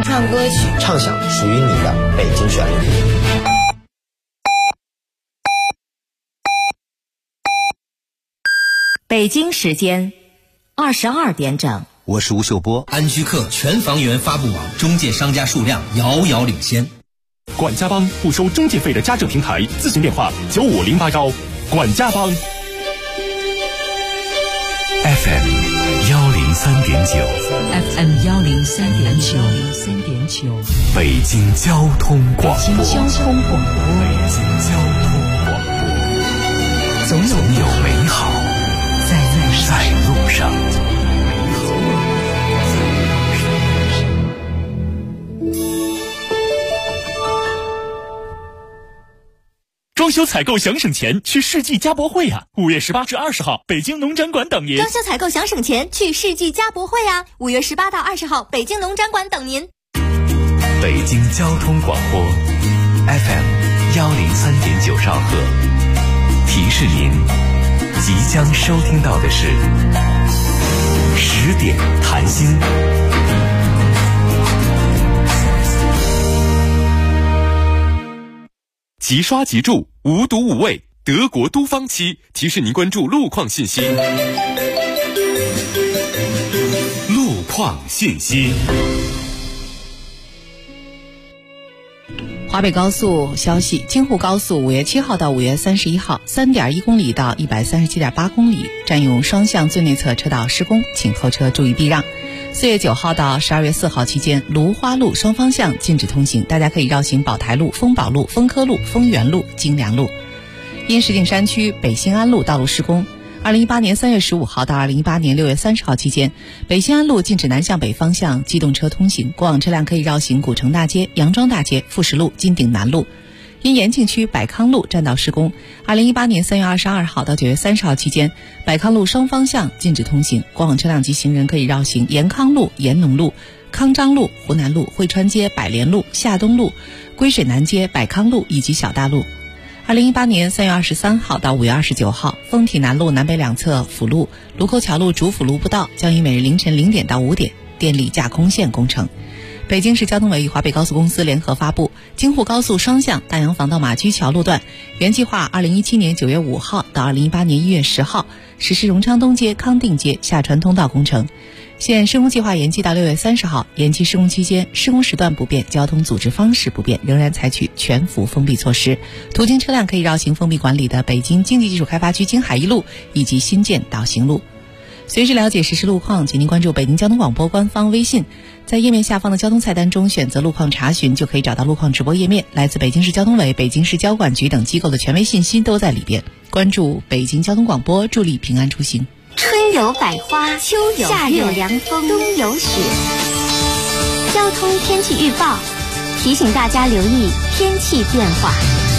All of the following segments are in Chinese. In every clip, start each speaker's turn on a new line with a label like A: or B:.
A: 唱歌曲，
B: 畅享属于你的北京旋律。
C: 北京时间22点整，
D: 我是吴秀波。
E: 安居客全房源发布网中介商家数量遥遥领先。
F: 管家帮不收中介费的家政平台，咨询电话95081。管家帮。
G: FM
H: 103.9，
G: 北京交通广播，总有美好在路上。
F: 装修采购想省钱，去世纪家博会啊！5月18至20号，北京农展馆等您。
I: 装修采购想省钱，去世纪家博会啊！5月18到20号，北京农展馆等您。
G: 北京交通广播 FM 103.9兆赫，提示您即将收听到的是10点谈心。
F: 即刷即住，无毒无味，德国都方漆提示您关注路况信息。路况信息。
H: 华北高速消息，京沪高速5月7号到5月31号 3.1 公里到 137.8 公里占用双向最内侧车道施工，请后车注意避让。4月9号到12月4号期间，芦花路双方向禁止通行，大家可以绕行宝台路、丰宝路、丰科路、丰源路、京良路。因石景山区北新安路道路施工，2018年3月15号到2018年6月30号期间，北新安路禁止南向北方向机动车通行，过往车辆可以绕行古城大街、杨庄大街、富石路、金鼎南路。因延庆区百康路占道施工，2018年3月22号到9月30号期间，百康路双方向禁止通行，过往车辆及行人可以绕行延康路、延农路、康章路、湖南路、汇川街、百联路、夏东路、归水南街、百康路以及小大路。2018年3月23号到5月29号，丰体南路南北两侧辅路、卢沟桥路主辅路步道将于每日凌晨0点到5点电力架空线工程。北京市交通委与华北高速公司联合发布，京沪高速双向大洋坊到马驹桥路段原计划2017年9月5号到2018年1月10号实施荣昌东街、康定街下穿通道工程，现施工计划延期到6月30号。延期施工期间，施工时段不变，交通组织方式不变，仍然采取全幅封闭措施。途经车辆可以绕行封闭管理的北京经济技术开发区京海一路以及新建导行路。随时了解实时路况，请您关注北京交通广播官方微信，在页面下方的交通菜单中选择路况查询，就可以找到路况直播页面。来自北京市交通委、北京市交管局等机构的权威信息都在里边。关注北京交通广播，助力平安出行。
I: 春有百花，秋有夏有凉风，冬有雪。交通天气预报提醒大家留意天气变化。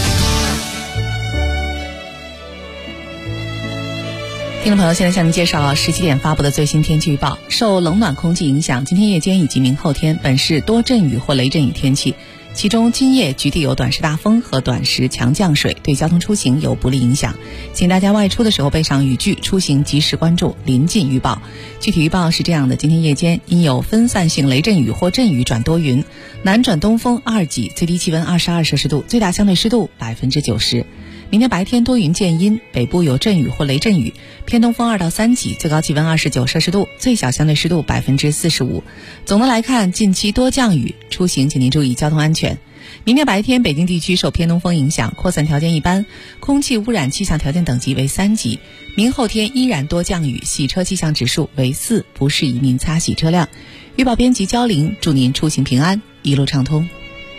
H: 听众朋友，现在向您介绍17点发布的最新天气预报。受冷暖空气影响，今天夜间以及明后天本市多阵雨或雷阵雨天气，其中今夜局地有短时大风和短时强降水，对交通出行有不利影响，请大家外出的时候备上雨具，出行及时关注临近预报。具体预报是这样的：今天夜间因有分散性雷阵雨或阵雨转多云，南转东风2级，最低气温22摄氏度，最大相对湿度90%。明天白天多云见阴，北部有阵雨或雷阵雨，偏东风2到3级，最高气温29摄氏度，最小相对湿度45%。总的来看，近期多降雨，出行请您注意交通安全。明天白天，北京地区受偏东风影响，扩散条件一般，空气污染气象条件等级为3级。明后天依然多降雨，洗车气象指数为4，不适宜您擦洗车辆。预报编辑焦玲，祝您出行平安，一路畅通。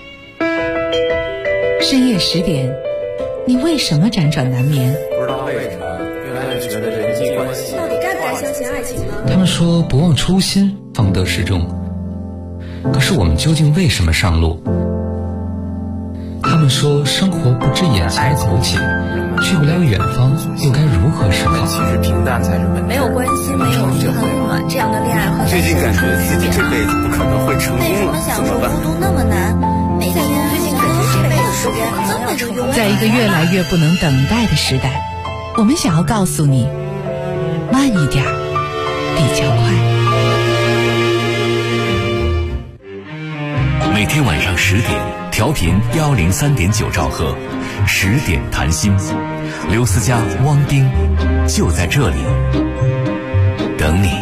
H: 深夜10点，你为什么辗转难眠？
J: 不知道为什么越来越觉得人际关系
K: 到底该不该相信爱情呢？
L: 他们说不忘初心方得始终，可是我们究竟为什么上路？他们说生活不止眼前苟且，去不了远方又该如何是好？
J: 其实平淡才是本质。
K: 没有关系，没有很暖，这样的恋爱和
J: 最近感觉自己这辈子不可能会成功了，怎么办？
K: 孤独那么难，每天最近感觉这辈子时间这么长。
H: 在一个越来越不能等待的时代，我们想要告诉你，慢一点比较快。
G: 每天晚上10点，调频103.9兆赫，10点谈心，刘思佳、汪冰就在这里等你。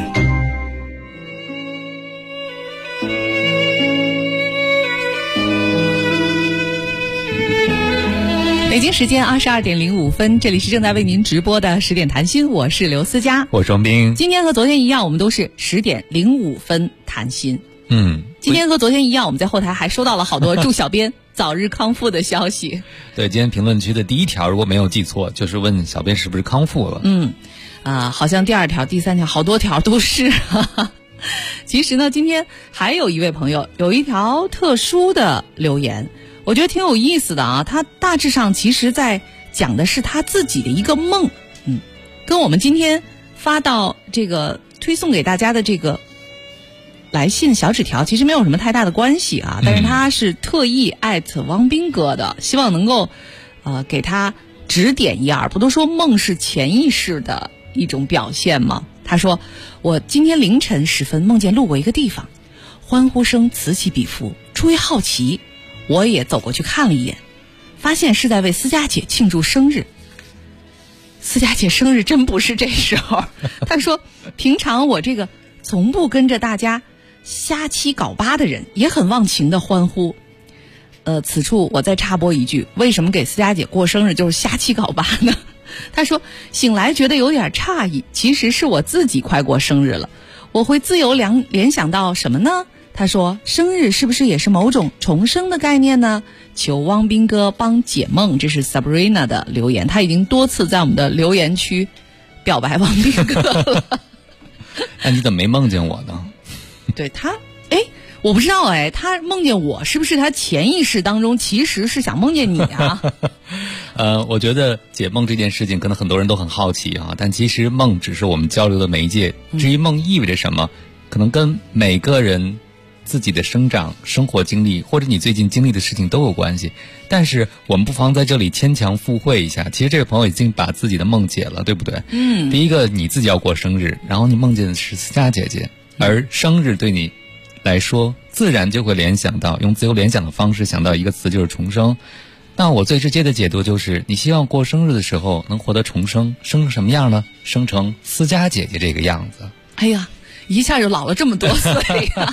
H: 北京时间22点05分，这里是正在为您直播的10点谈心，我是刘思佳，
L: 我是汪冰。
H: 今天和昨天一样，我们都是10点05分谈心。今天和昨天一样，我们在后台还收到了好多祝小编早日康复的消息。
L: 对，今天评论区的第一条，如果没有记错，就是问小编是不是康复了。
H: 好像第2条、第3条，好多条都是。其实呢，今天还有一位朋友有一条特殊的留言，我觉得挺有意思的啊。他大致上其实在讲的是他自己的一个梦，跟我们今天发到这个推送给大家的这个来信小纸条其实没有什么太大的关系啊，但是他是特意艾特汪斌哥的，希望能够给他指点一二。不都说梦是潜意识的一种表现吗？他说，我今天凌晨时分梦见路过一个地方，欢呼声此起彼伏，出于好奇我也走过去看了一眼，发现是在为思佳姐庆祝生日。思佳姐生日真不是这时候。他说，平常我这个从不跟着大家瞎七搞八的人也很忘情的欢呼。此处我再插播一句，为什么给思佳姐过生日就是瞎七搞八呢？他说，醒来觉得有点诧异，其实是我自己快过生日了。我会自由联想到什么呢？他说，生日是不是也是某种重生的概念呢？求汪斌哥帮解梦。这是 Sabrina 的留言，他已经多次在我们的留言区表白汪斌哥了。
L: 那你怎么没梦见我呢？
H: 对他，我不知道他梦见我是不是他潜意识当中其实是想梦见你啊？
L: 我觉得解梦这件事情可能很多人都很好奇啊，但其实梦只是我们交流的媒介。至于梦意味着什么，可能跟每个人自己的生长、生活经历，或者你最近经历的事情都有关系。但是我们不妨在这里牵强附会一下，其实这位朋友已经把自己的梦解了，对不对？第一个，你自己要过生日，然后你梦见的是思佳姐姐，而生日对你来说自然就会联想到，用自由联想的方式想到一个词，就是重生。那我最直接的解读就是，你希望过生日的时候能获得重生，生成什么样呢？生成思佳姐姐这个样子。
H: 哎呀，一下就老了这么多岁呀！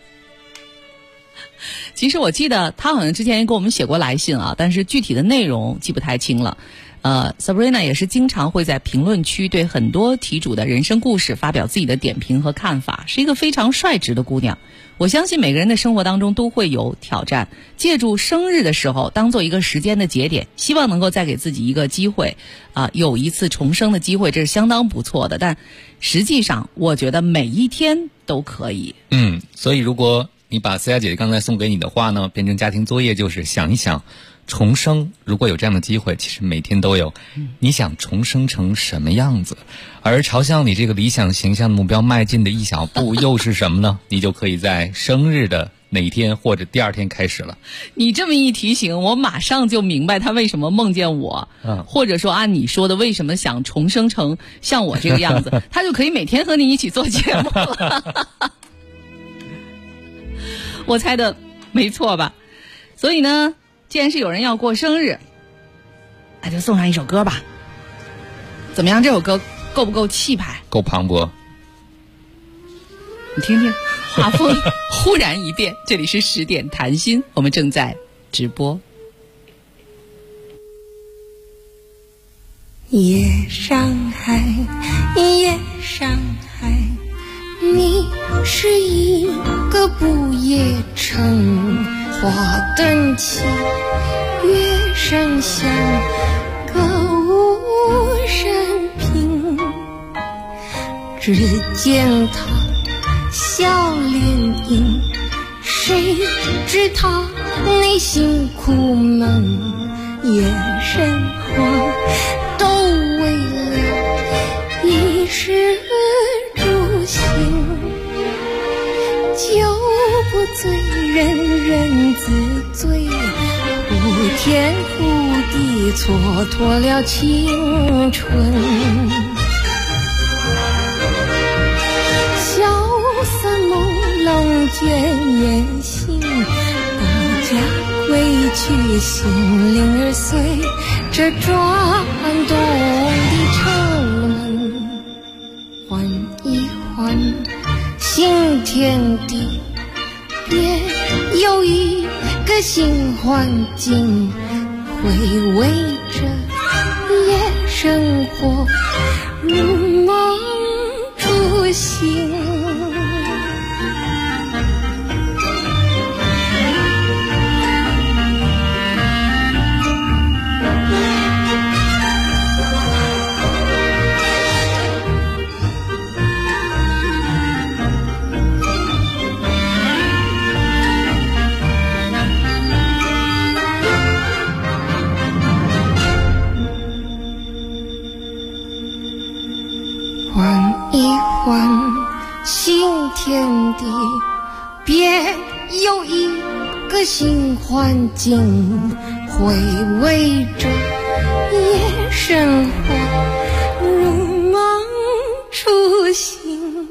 H: 其实我记得他好像之前也给我们写过来信啊，但是具体的内容记不太清了。Sabrina 也是经常会在评论区对很多题主的人生故事发表自己的点评和看法，是一个非常率直的姑娘。我相信每个人的生活当中都会有挑战，借助生日的时候当做一个时间的节点，希望能够再给自己一个机会有一次重生的机会，这是相当不错的。但实际上我觉得每一天都可以。
L: 所以如果你把思佳姐姐刚才送给你的话呢，变成家庭作业，就是想一想重生，如果有这样的机会，其实每天都有。你想重生成什么样子？而朝向你这个理想形象的目标迈进的一小步又是什么呢？你就可以在生日的哪一天或者第2天开始了。
H: 你这么一提醒，我马上就明白他为什么梦见我，或者说按你说的为什么想重生成像我这个样子，他就可以每天和你一起做节目了。我猜的没错吧？所以呢，既然是有人要过生日，那就送上一首歌吧。怎么样，这首歌够不够气派？
L: 够磅礴。
H: 你听听，画风忽然一变。这里是10点谈心，我们正在直播。
A: 夜上海，夜上海，你是一个不夜城，花灯起，月升香，歌舞升平。只见他笑脸迎，谁知他内心苦闷，夜深黄，都为了衣食住行。酒不醉人人自醉，呼天呼地蹉跎了青春。萧瑟朦胧倦眼醒， 去心灵儿随着转动的城门，换一换新天地，别有一个新环境，回味着夜生活，如梦初醒。换一换新天地，别有一个新环境，回味着夜生活，如梦初醒。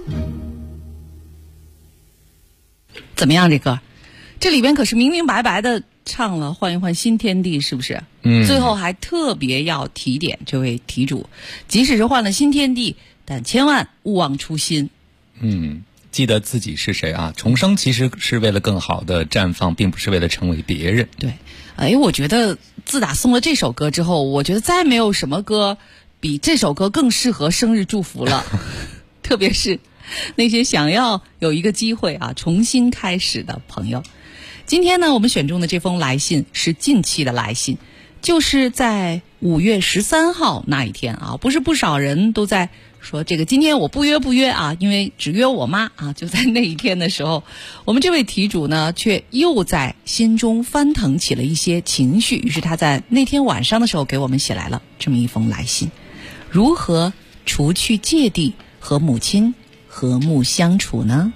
H: 怎么样这歌？这里边可是明明白白的唱了换一换新天地，是不是？最后还特别要提点这位题主，即使是换了新天地，但千万勿忘初心。
L: 记得自己是谁啊！重生其实是为了更好的绽放，并不是为了成为别人。
H: 对，我觉得自打送了这首歌之后，我觉得再没有什么歌比这首歌更适合生日祝福了。特别是那些想要有一个机会啊重新开始的朋友。今天呢，我们选中的这封来信是近期的来信，就是在5月13号那一天啊，不是不少人都在说这个今天我不约啊，因为只约我妈啊。就在那一天的时候，我们这位题主呢却又在心中翻腾起了一些情绪，于是他在那天晚上的时候给我们写来了这么一封来信：如何除去芥蒂，和母亲和睦相处呢？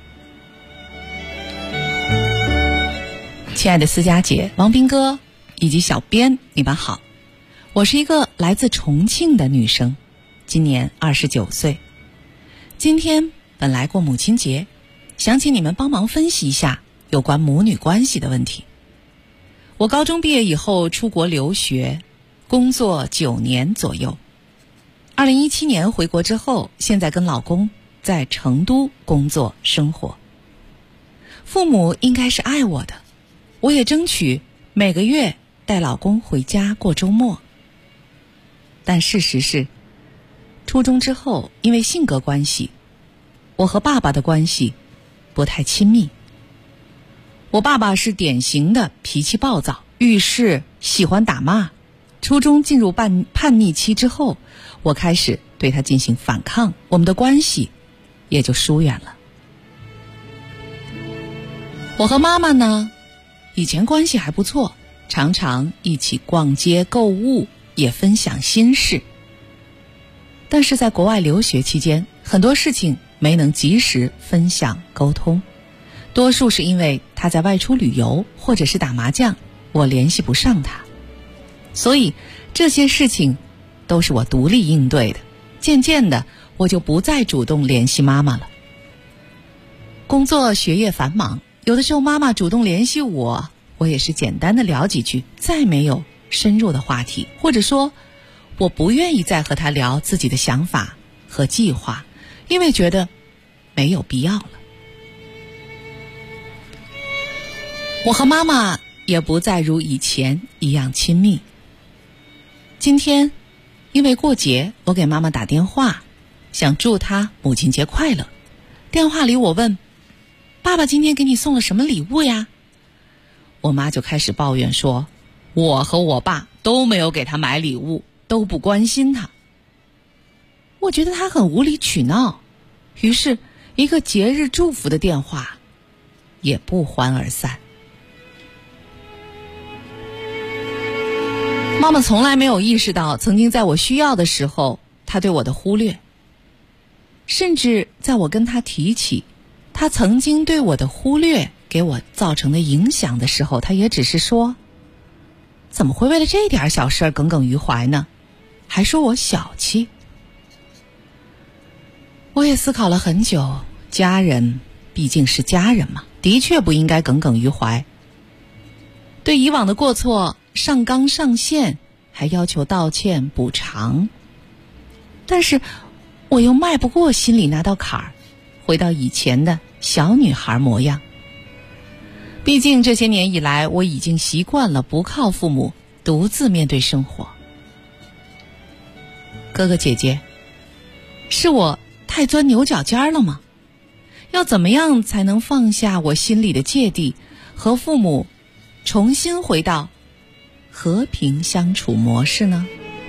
H: 亲爱的思佳姐、王斌哥以及小编，你们好，我是一个来自重庆的女生，今年29岁。今天本来过母亲节，想请你们帮忙分析一下有关母女关系的问题。我高中毕业以后出国留学，工作9年左右。2017年回国之后，现在跟老公在成都工作生活。父母应该是爱我的，我也争取每个月带老公回家过周末。但事实是，初中之后，因为性格关系，我和爸爸的关系不太亲密。我爸爸是典型的脾气暴躁，遇事喜欢打骂。初中进入叛逆期之后，我开始对他进行反抗，我们的关系也就疏远了。我和妈妈呢，以前关系还不错，常常一起逛街购物，也分享心事。但是在国外留学期间，很多事情没能及时分享沟通，多数是因为他在外出旅游或者是打麻将，我联系不上他。所以这些事情都是我独立应对的，渐渐的我就不再主动联系妈妈了。工作学业繁忙，有的时候妈妈主动联系我，我也是简单的聊几句，再没有深入的话题，或者说我不愿意再和她聊自己的想法和计划，因为觉得没有必要了。我和妈妈也不再如以前一样亲密。今天因为过节，我给妈妈打电话，想祝她母亲节快乐。电话里我问，爸爸今天给你送了什么礼物呀？我妈就开始抱怨说，我和我爸都没有给她买礼物，都不关心她。我觉得她很无理取闹，于是一个节日祝福的电话也不欢而散。妈妈从来没有意识到，曾经在我需要的时候，她对我的忽略。甚至在我跟她提起她曾经对我的忽略给我造成的影响的时候，她也只是说，怎么会为了这点小事耿耿于怀呢？还说我小气。我也思考了很久，家人毕竟是家人嘛，的确不应该耿耿于怀。 对以往的过错上纲上线，还要求道歉补偿。但是我又迈不过心里那道坎儿，回到以前的小女孩模样。毕竟这些年以来，我已经习惯了不靠父母，独自面对生活。哥哥姐姐，是我太钻牛角尖了吗？要怎么样才能放下我心里的芥蒂，和父母重新回到和平相处模式呢？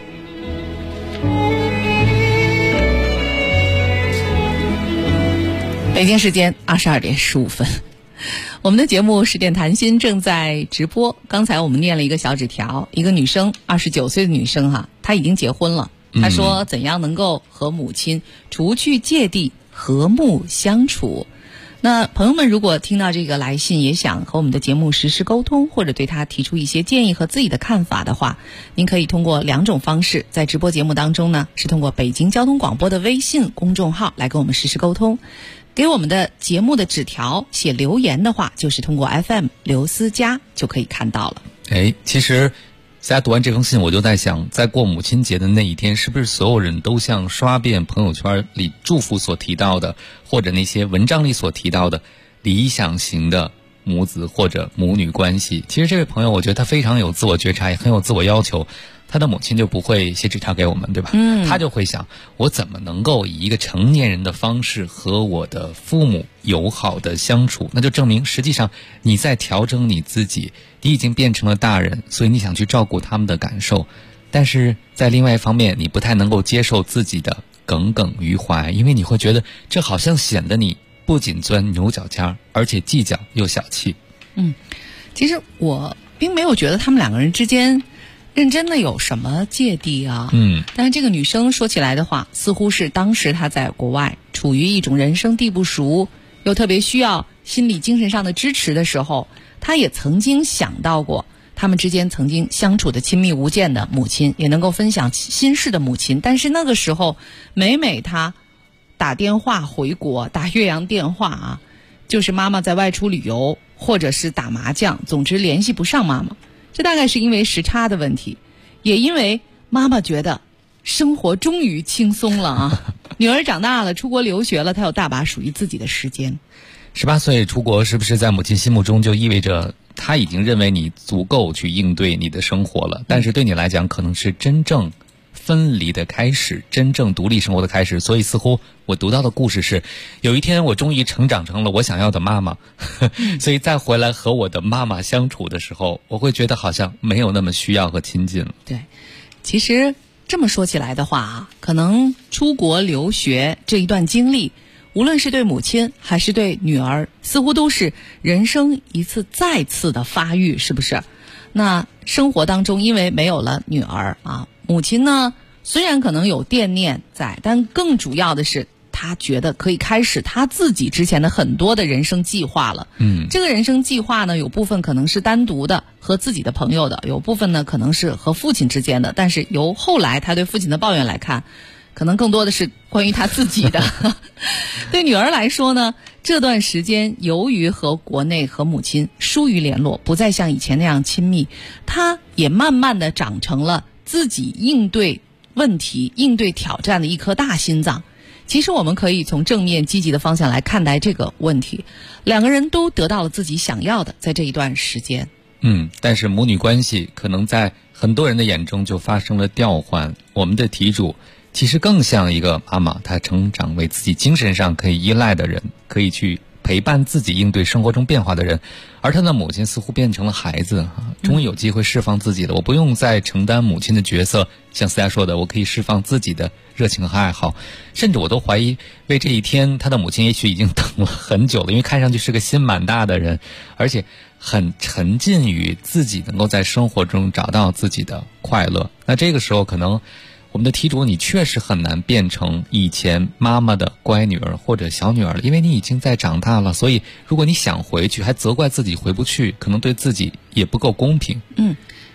H: 北京时间22点15分，我们的节目十点谈心正在直播。刚才我们念了一个小纸条，一个女生，29岁的女生哈，她已经结婚了。她说怎样能够和母亲除去芥蒂，和睦相处。那朋友们如果听到这个来信，也想和我们的节目实时沟通，或者对他提出一些建议和自己的看法的话，您可以通过2种方式。在直播节目当中呢，是通过北京交通广播的微信公众号来跟我们实时沟通。给我们的节目的纸条写留言的话，就是通过 FM 刘思佳就可以看到了。
L: 其实大家读完这封信，我就在想，在过母亲节的那一天，是不是所有人都像刷遍朋友圈里祝福所提到的，或者那些文章里所提到的理想型的母子或者母女关系？其实这位朋友，我觉得他非常有自我觉察，也很有自我要求。他的母亲就不会写纸条给我们，对吧？他就会想，我怎么能够以一个成年人的方式和我的父母友好的相处？那就证明实际上你在调整你自己，你已经变成了大人，所以你想去照顾他们的感受。但是在另外一方面，你不太能够接受自己的耿耿于怀，因为你会觉得这好像显得你不仅钻牛角尖，而且计较又小气。
H: 其实我并没有觉得他们2个人之间认真的有什么芥蒂啊。但是这个女生说起来的话，似乎是当时她在国外处于一种人生地不熟，又特别需要心理精神上的支持的时候，她也曾经想到过他们之间曾经相处的亲密无间的母亲，也能够分享心事的母亲。但是那个时候每她打电话回国，打越洋电话啊，就是妈妈在外出旅游或者是打麻将，总之联系不上妈妈。这大概是因为时差的问题，也因为妈妈觉得生活终于轻松了啊，女儿长大了，出国留学了，她有大把属于自己的时间。
L: 18岁出国是不是在母亲心目中就意味着她已经认为你足够去应对你的生活了？但是对你来讲可能是真正分离的开始，真正独立生活的开始。所以似乎我读到的故事是，有一天我终于成长成了我想要的妈妈所以再回来和我的妈妈相处的时候，我会觉得好像没有那么需要和亲近了。
H: 对，其实这么说起来的话啊，可能出国留学这一段经历，无论是对母亲还是对女儿，似乎都是人生一次再次的发育，是不是？那生活当中因为没有了女儿啊，母亲呢虽然可能有惦念在，但更主要的是她觉得可以开始她自己之前的很多的人生计划了。这个人生计划呢，有部分可能是单独的和自己的朋友的，有部分呢可能是和父亲之间的，但是由后来她对父亲的抱怨来看，可能更多的是关于她自己的对女儿来说呢，这段时间由于和国内和母亲疏于联络，不再像以前那样亲密，她也慢慢的长成了自己应对问题、应对挑战的一颗大心脏。其实我们可以从正面积极的方向来看待这个问题，2个人都得到了自己想要的，在这一段时间。
L: 但是母女关系可能在很多人的眼中就发生了调换。我们的题主其实更像一个妈妈，她成长为自己精神上可以依赖的人，可以去陪伴自己应对生活中变化的人，而她的母亲似乎变成了孩子，终于有机会释放自己了。我不用再承担母亲的角色，像思佳说的，我可以释放自己的热情和爱好，甚至我都怀疑为这一天她的母亲也许已经等了很久了，因为看上去是个心蛮大的人，而且很沉浸于自己能够在生活中找到自己的快乐。那这个时候可能我们的题主你确实很难变成以前妈妈的乖女儿或者小女儿了，因为你已经在长大了，所以如果你想回去还责怪自己回不去，可能对自己也不够公平。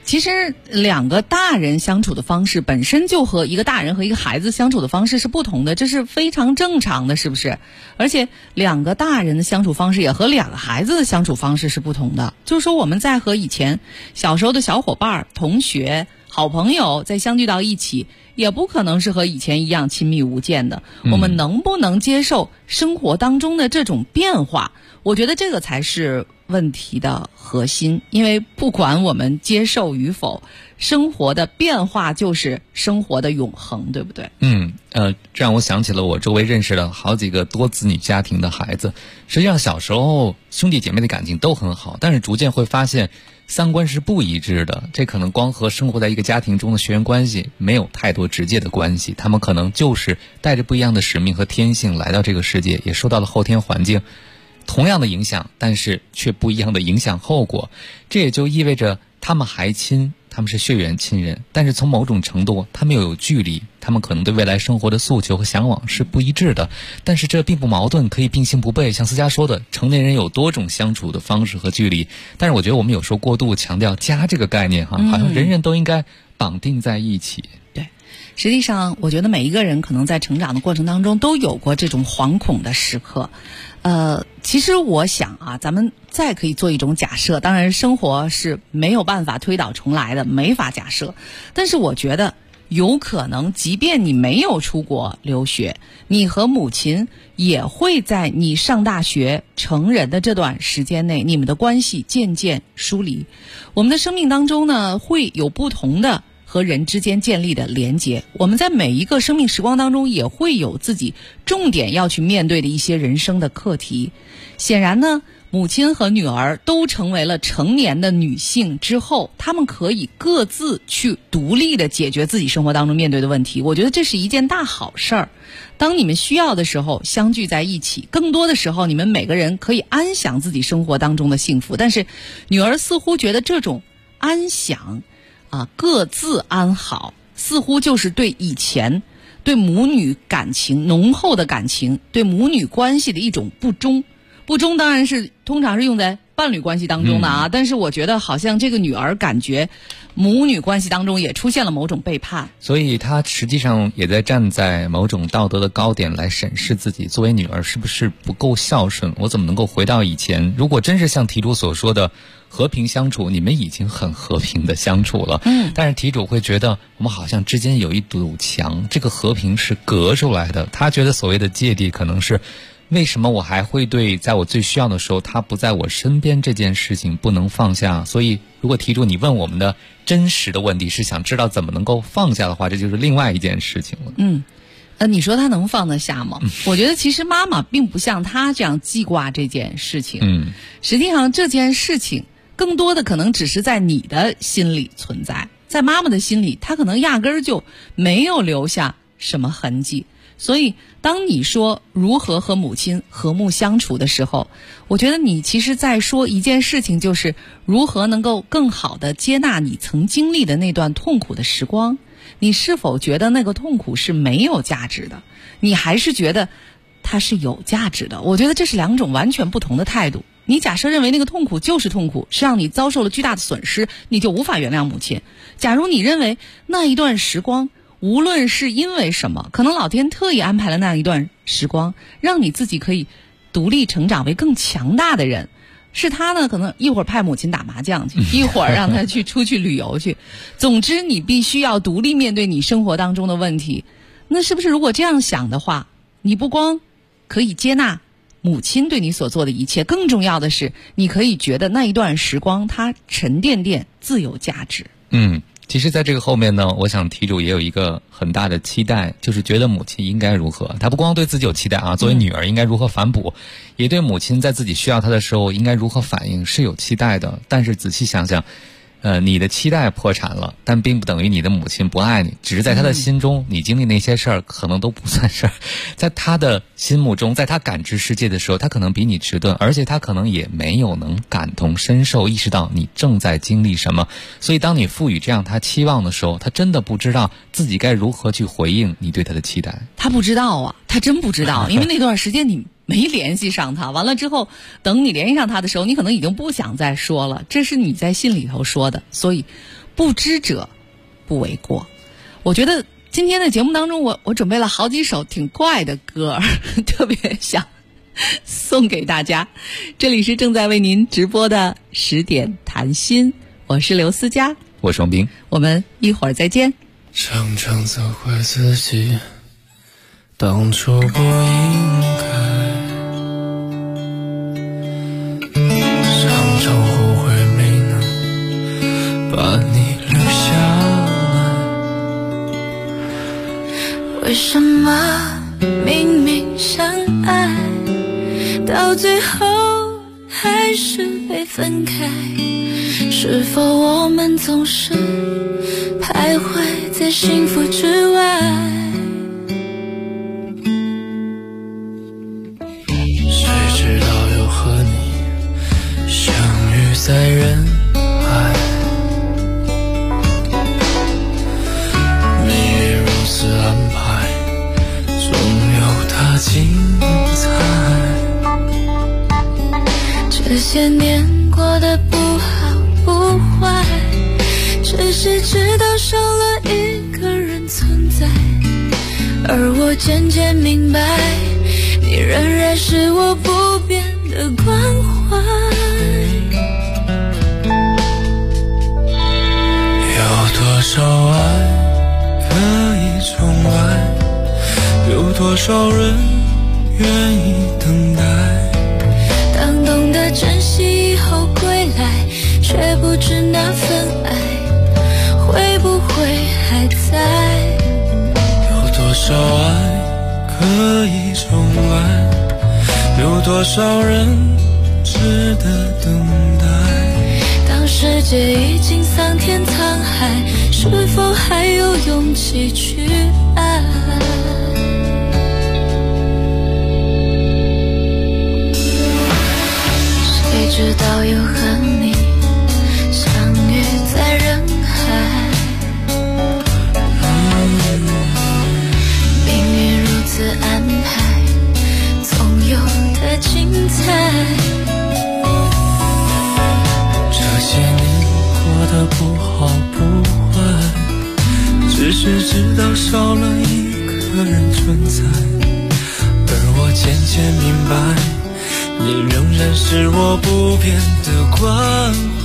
H: 其实两个大人相处的方式本身就和一个大人和一个孩子相处的方式是不同的，这是非常正常的，是不是？而且两个大人的相处方式也和两个孩子的相处方式是不同的。就是说我们在和以前小时候的小伙伴、同学、好朋友再相聚到一起，也不可能是和以前一样亲密无间的。我们能不能接受生活当中的这种变化？我觉得这个才是问题的核心，因为不管我们接受与否，生活的变化就是生活的永恒，对不对？
L: 这让我想起了我周围认识了好几个多子女家庭的孩子。实际上小时候兄弟姐妹的感情都很好，但是逐渐会发现三观是不一致的，这可能光和生活在一个家庭中的血缘关系没有太多直接的关系，他们可能就是带着不一样的使命和天性来到这个世界，也受到了后天环境同样的影响，但是却不一样的影响后果。这也就意味着他们还亲，他们是血缘亲人，但是从某种程度他们又有距离，他们可能对未来生活的诉求和向往是不一致的，但是这并不矛盾，可以并行不悖。像思佳说的，成年人有多种相处的方式和距离，但是我觉得我们有时候过度强调家这个概念好像人人都应该绑定在一起。
H: 对，实际上我觉得每一个人可能在成长的过程当中都有过这种惶恐的时刻。其实我想啊，咱们再可以做一种假设，当然生活是没有办法推倒重来的，没法假设，但是我觉得有可能即便你没有出国留学，你和母亲也会在你上大学成人的这段时间内，你们的关系渐渐疏离。我们的生命当中呢，会有不同的和人之间建立的连结，我们在每一个生命时光当中也会有自己重点要去面对的一些人生的课题。显然呢，母亲和女儿都成为了成年的女性之后，她们可以各自去独立的解决自己生活当中面对的问题，我觉得这是一件大好事儿。当你们需要的时候相聚在一起，更多的时候你们每个人可以安享自己生活当中的幸福。但是女儿似乎觉得这种安享各自安好，似乎就是对以前对母女感情浓厚的感情，对母女关系的一种不忠。不忠当然是通常是用在伴侣关系当中的但是我觉得好像这个女儿感觉母女关系当中也出现了某种背叛，
L: 所以她实际上也在站在某种道德的高点来审视自己，作为女儿是不是不够孝顺，我怎么能够回到以前？如果真是像题主所说的和平相处，你们已经很和平的相处了，但是题主会觉得我们好像之间有一堵墙，这个和平是隔出来的。他觉得所谓的芥蒂可能是为什么我还会对在我最需要的时候他不在我身边这件事情不能放下。所以如果题主你问我们的真实的问题是想知道怎么能够放下的话，这就是另外一件事情了。
H: 你说他能放得下吗？我觉得其实妈妈并不像他这样记挂这件事情。实际上这件事情更多的可能只是在你的心里存在，在妈妈的心里她可能压根儿就没有留下什么痕迹。所以当你说如何和母亲和睦相处的时候，我觉得你其实在说一件事情，就是如何能够更好的接纳你曾经历的那段痛苦的时光。你是否觉得那个痛苦是没有价值的，你还是觉得它是有价值的？我觉得这是两种完全不同的态度。你假设认为那个痛苦就是痛苦，是让你遭受了巨大的损失，你就无法原谅母亲。假如你认为那一段时光无论是因为什么，可能老天特意安排了那一段时光，让你自己可以独立成长为更强大的人。是他呢，可能一会儿派母亲打麻将去，一会儿让他去出去旅游去。总之你必须要独立面对你生活当中的问题。那是不是如果这样想的话，你不光可以接纳母亲对你所做的一切，更重要的是你可以觉得那一段时光它沉甸甸自有价值。
L: 其实在这个后面呢，我想题主也有一个很大的期待，就是觉得母亲应该如何。他不光对自己有期待作为女儿应该如何反哺，也对母亲在自己需要她的时候应该如何反应是有期待的。但是仔细想想，你的期待破产了，但并不等于你的母亲不爱你，只是在她的心中，你经历那些事儿可能都不算事儿。在她的心目中，在她感知世界的时候，她可能比你迟钝，而且她可能也没有能感同身受，意识到你正在经历什么。所以当你赋予这样她期望的时候，她真的不知道自己该如何去回应你对她的期待。
H: 她不知道她真不知道，因为那段时间你没联系上他，完了之后等你联系上他的时候，你可能已经不想再说了，这是你在心里头说的。所以不知者不为过。我觉得今天的节目当中，我准备了好几首挺怪的歌，特别想送给大家。这里是正在为您直播的10点谈心，我是刘思佳，
L: 我是王斌，
H: 我们一会儿再见。
D: 常常责怪自己当初不应该，常常后悔没能把你留下来。
A: 为什么明明相爱，到最后还是被分开？是否我们总是徘徊在幸福之外？
D: 谁知道又和你相遇在人海，命运如此安排，总有它精彩。
A: 这些年过得不好不坏，只是直到少了一个人存在，而我渐渐明白，你仍然是我不变的关怀。
D: 有多少爱可以重来，有多少人愿意等待，
A: 当懂得珍惜以后归来，却不知那份爱会不会还在。
D: 有多少爱可以重来，有多少人值得等待，
A: 当世界已经桑田沧海，是否还有勇气去爱？谁知道又和你相遇在人海，命运如此安排，总有的精彩。
D: 这些年过得不好不坏，只是知道少了一个人存在，而我渐渐明白，你仍然是我不变的关怀。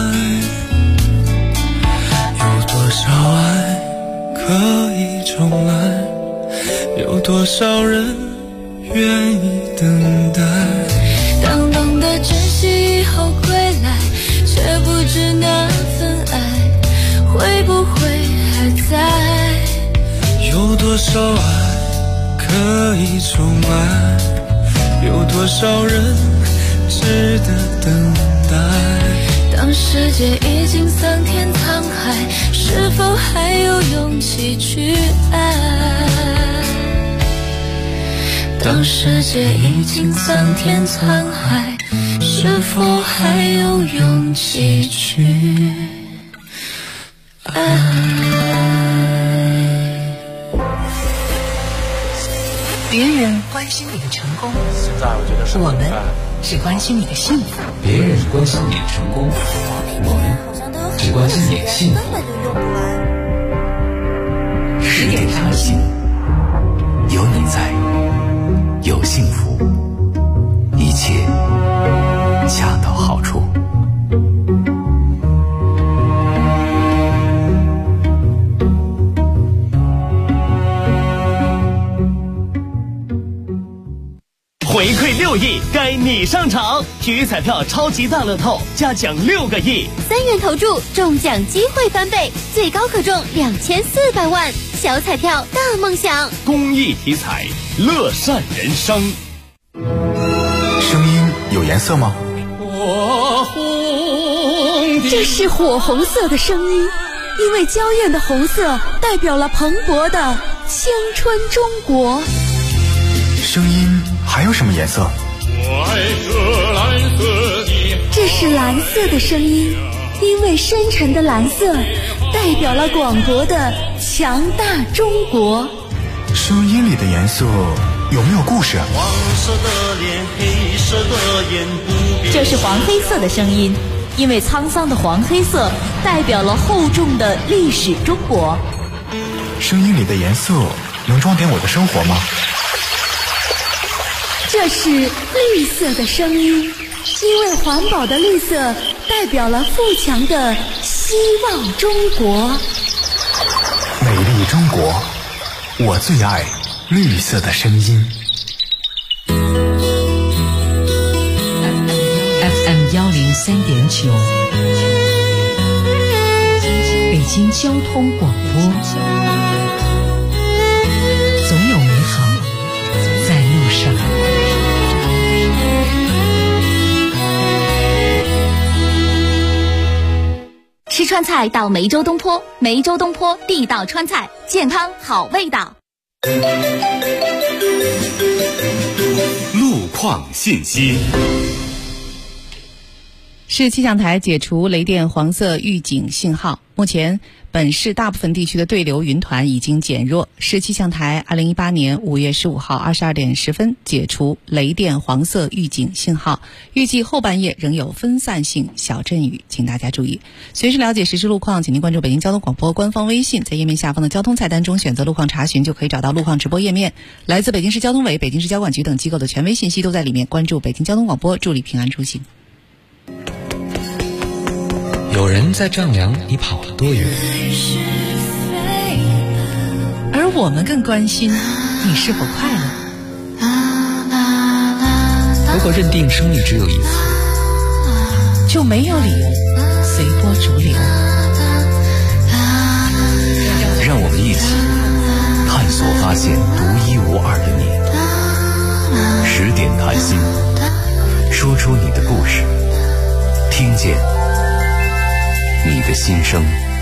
D: 有多少爱可以重来，有多少人愿意等待，
A: 当懂得珍惜以后归来，却不知那份爱会不会还在。
D: 有多少爱可以重来，有多少人值得等待，
A: 当世界已经桑田沧海，是否还有勇气去爱？当世界已经桑田沧海，是否还有勇气去爱？
M: 别人关心你的成功，我们只关心你的幸福。
L: 别人关心你的成功，我们只关心你的幸福。
G: 10点谈心，有你在，有幸福，一切恰到好处。
N: 回馈6亿，该你上场！体育彩票超级大乐透加奖6个亿
I: ，3元投注中奖机会翻倍，最高可中2400万。小彩票大梦想，
N: 公益体彩，乐善人生。
O: 声音有颜色吗？
A: 这是火红色的声音，因为娇艳的红色代表了蓬勃的青春中国。
O: 声音还有什么颜色？
A: 这是蓝色的声音，因为深沉的蓝色代表了广博的强大中国。
O: 声音里的颜色有没有故事？
P: 黄色的脸，黑色的眼，
C: 这是黄黑色的声音， 因为沧桑的黄黑色代表了厚重的历史中国。
O: 声音里的颜色能装点我的生活吗？
A: 这是绿色的声音，因为环保的绿色代表了富强的希望中国。
O: 美丽中国，我最爱绿色的声音。
M: FM 103.9，北京交通广播，总有美好在路上。
I: 吃川菜到梅州东坡，梅州东坡地道川菜，健康好味道。
G: 路况信息。
H: 市气象台解除雷电黄色预警信号，目前本市大部分地区的对流云团已经减弱。市气象台2018年5月15号22点10分解除雷电黄色预警信号，预计后半夜仍有分散性小阵雨，请大家注意。随时了解实时路况，请您关注北京交通广播官方微信，在页面下方的交通菜单中选择路况查询，就可以找到路况直播页面。来自北京市交通委、北京市交管局等机构的权威信息都在里面，关注北京交通广播，助力平安出行。
L: 有人在丈量你跑了多远，
H: 而我们更关心你是否快乐。
L: 如果认定生命只有一次，
H: 就没有理由随波逐流。
G: 让我们一起探索发现独一无二的你。10点谈心，说出你的故事，听见你的心声。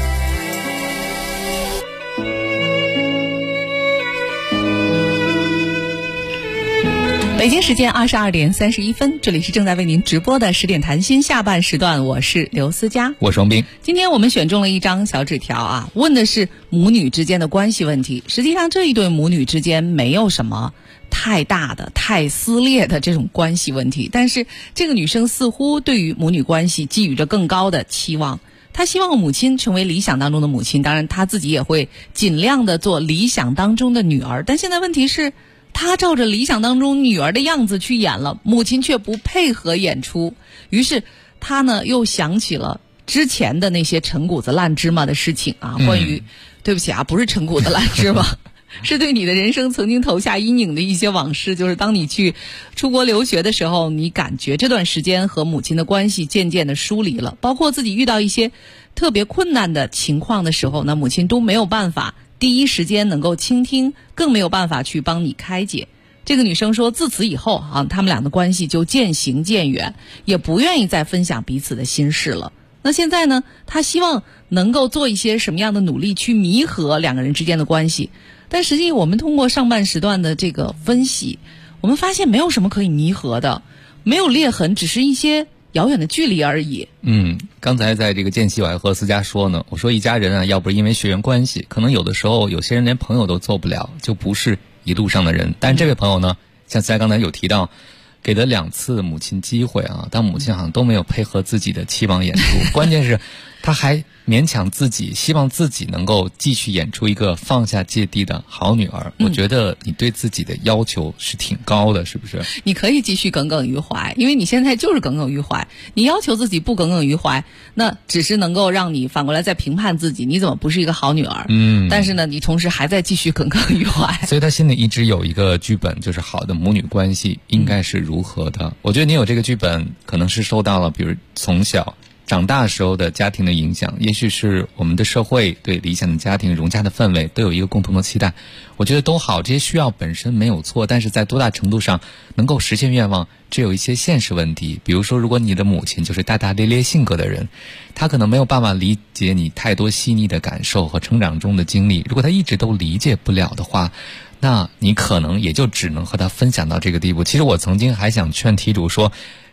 H: 北京时间22点31分，这里是正在为您直播的10点谈心下半时段，我是刘思佳，
L: 我是王斌。
H: 今天我们选中了一张小纸条啊，问的是母女之间的关系问题。实际上这一对母女之间没有什么太大的、太撕裂的这种关系问题，但是这个女生似乎对于母女关系寄予着更高的期望。她希望母亲成为理想当中的母亲，当然她自己也会尽量的做理想当中的女儿。但现在问题是，她照着理想当中女儿的样子去演了，母亲却不配合演出。于是她呢又想起了之前的那些陈谷子烂芝麻的事情啊，关于对不起啊，不是陈谷子烂芝麻是对你的人生曾经投下阴影的一些往事。就是当你去出国留学的时候，你感觉这段时间和母亲的关系渐渐的疏离了，包括自己遇到一些特别困难的情况的时候呢，母亲都没有办法第一时间能够倾听，更没有办法去帮你开解。这个女生说，自此以后啊，他们俩的关系就渐行渐远，也不愿意再分享彼此的心事了。那现在呢，她希望能够做一些什么样的努力去弥合两个人之间的关系。但实际我们通过上半时段的这个分析，我们发现没有什么可以弥合的，没有裂痕，只是一些遥远的距离而已。
L: 刚才在这个间隙我还和思佳说呢，我说一家人啊，要不是因为血缘关系，可能有的时候有些人连朋友都做不了，就不是一路上的人。但这位朋友呢，像思佳刚才有提到，给了2次母亲机会啊，但母亲好像都没有配合自己的期望演出。关键是他还勉强自己，希望自己能够继续演出一个放下芥蒂的好女儿。我觉得你对自己的要求是挺高的，是不是？
H: 你可以继续耿耿于怀，因为你现在就是耿耿于怀。你要求自己不耿耿于怀，那只是能够让你反过来再评判自己，你怎么不是一个好女儿？但是呢，你同时还在继续耿耿于怀。
L: 所以他心里一直有一个剧本，就是好的母女关系应该是如何的。我觉得你有这个剧本，可能是受到了比如从小长大时候的家庭的影响，也许是我们的社会对理想的家庭融洽的氛围都有一个共同的期待，我觉得都好，这些需要本身没有错，但是在多大程度上能够实现愿望，这有一些现实问题。比如说，如果你的母亲就是大大咧咧性格的人，她可能没有办法理解你太多细腻的感受和成长中的经历，如果她一直都理解不了的话，那你可能也就只能和她分享到这个地步。其实我曾经还想劝题主说，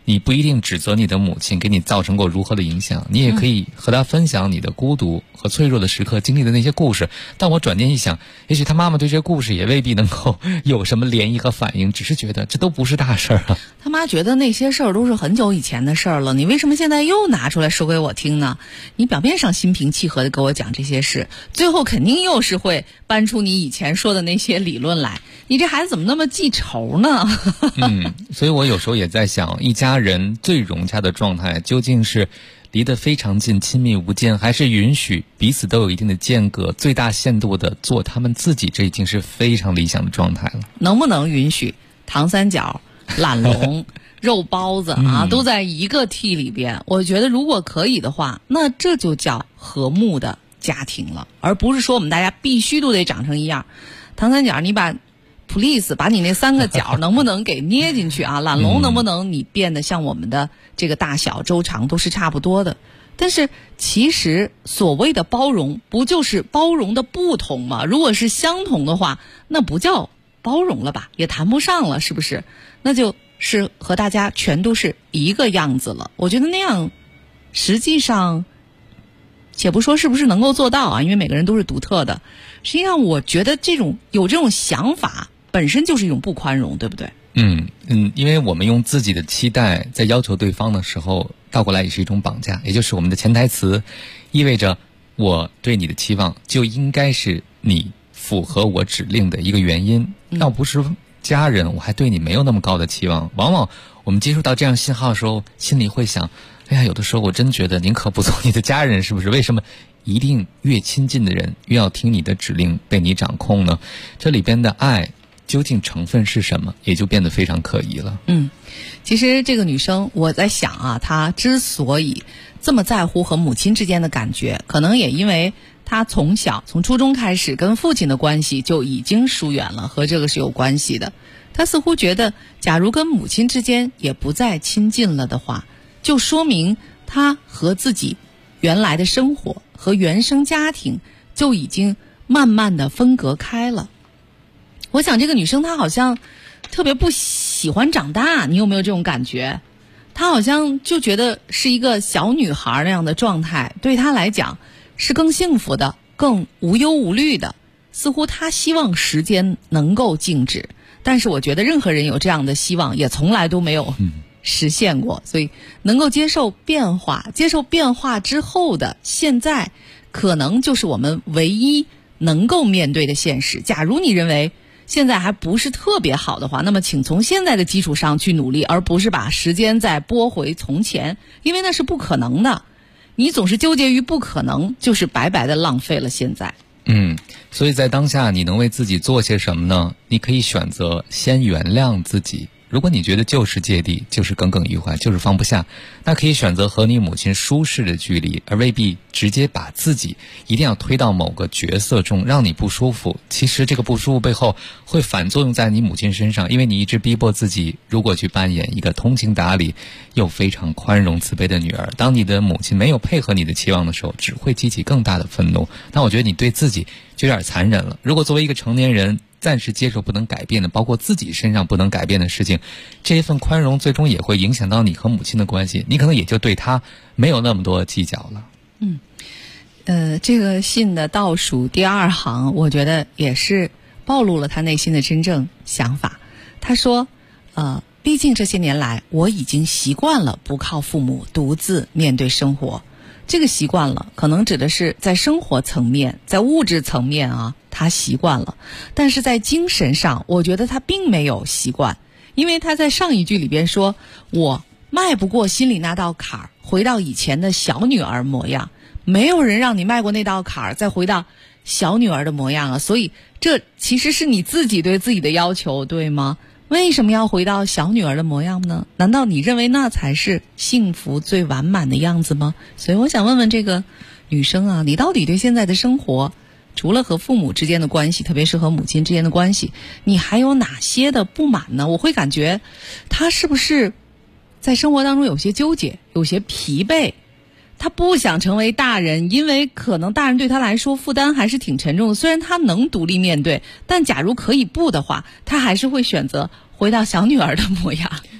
L: 你不一定指责你的母亲给你造成过如何的影响，你也可以和她分享你的孤独和脆弱的时刻经历的那些故事。但我转念一想，也许她妈妈对这些故事也未必能够有什么涟漪和反应，只是觉得这都不是大事儿啊。
H: 他妈觉得那些事儿都是很久以前的事儿了，你为什么现在又拿出来说给我听呢？你表面上心平气和的给我讲这些事，最后肯定又是会搬出你以前说的那些理论来。你这孩子怎么那么记仇呢？
L: 所以我有时候也在想，一家人最融洽的状态究竟是离得非常近，亲密无间，还是允许彼此都有一定的间隔，最大限度的做他们自己？这已经是非常理想的状态了。
H: 能不能允许糖三角、懒龙、肉包子啊，都在一个屉里边？我觉得如果可以的话，那这就叫和睦的家庭了，而不是说我们大家必须都得长成一样。糖三角，你把 please 把你那3个角能不能给捏进去啊？懒龙能不能你变得像我们的这个大小周长都是差不多的？但是其实所谓的包容，不就是包容的不同吗？如果是相同的话，那不叫包容了吧，也谈不上了，是不是？那就是和大家全都是一个样子了。我觉得那样实际上且不说是不是能够做到啊，因为每个人都是独特的。实际上我觉得有这种想法本身就是一种不宽容，对不对？
L: 因为我们用自己的期待在要求对方的时候，倒过来也是一种绑架，也就是我们的潜台词意味着我对你的期望就应该是你符合我指令的一个原因，倒不是家人我还对你没有那么高的期望。往往我们接触到这样信号的时候，心里会想，哎呀，有的时候我真觉得宁可不做你的家人，是不是？为什么一定越亲近的人越要听你的指令，被你掌控呢？这里边的爱究竟成分是什么，也就变得非常可疑了。
H: 其实这个女生，我在想啊，她之所以这么在乎和母亲之间的感觉，可能也因为她从初中开始跟父亲的关系就已经疏远了，和这个是有关系的。她似乎觉得，假如跟母亲之间也不再亲近了的话，就说明她和自己原来的生活和原生家庭就已经慢慢的分隔开了。我想这个女生她好像特别不喜欢长大，你有没有这种感觉？她好像就觉得是一个小女孩那样的状态，对她来讲是更幸福的，更无忧无虑的。似乎她希望时间能够静止，但是我觉得任何人有这样的希望也从来都没有实现过。所以能够接受变化，接受变化之后的现在，可能就是我们唯一能够面对的现实。假如你认为现在还不是特别好的话，那么请从现在的基础上去努力，而不是把时间再拨回从前，因为那是不可能的。你总是纠结于不可能，就是白白的浪费了现在。
L: 所以在当下你能为自己做些什么呢？你可以选择先原谅自己。如果你觉得就是芥蒂，就是耿耿于怀，就是放不下，那可以选择和你母亲舒适的距离，而未必直接把自己一定要推到某个角色中，让你不舒服。其实这个不舒服背后会反作用在你母亲身上，因为你一直逼迫自己，如果去扮演一个通情达理又非常宽容慈悲的女儿，当你的母亲没有配合你的期望的时候，只会激起更大的愤怒。但我觉得你对自己就有点残忍了。如果作为一个成年人暂时接受不能改变的，包括自己身上不能改变的事情，这一份宽容最终也会影响到你和母亲的关系，你可能也就对她没有那么多计较了。
H: 这个信的倒数第2行，我觉得也是暴露了他内心的真正想法。他说毕竟这些年来我已经习惯了不靠父母独自面对生活。这个习惯了可能指的是在生活层面，在物质层面啊，他习惯了，但是在精神上我觉得他并没有习惯。因为他在上一句里边说，我迈不过心里那道坎儿，回到以前的小女儿模样。没有人让你迈过那道坎儿再回到小女儿的模样啊，所以这其实是你自己对自己的要求，对吗？为什么要回到小女儿的模样呢？难道你认为那才是幸福最完满的样子吗？所以我想问问这个女生啊，你到底对现在的生活，除了和父母之间的关系，特别是和母亲之间的关系，你还有哪些的不满呢？我会感觉她是不是在生活当中有些纠结，有些疲惫，他不想成为大人，因为可能大人对他来说负担还是挺沉重的。虽然他能独立面对，但假如可以不的话，他还是会选择回到小女儿的模样。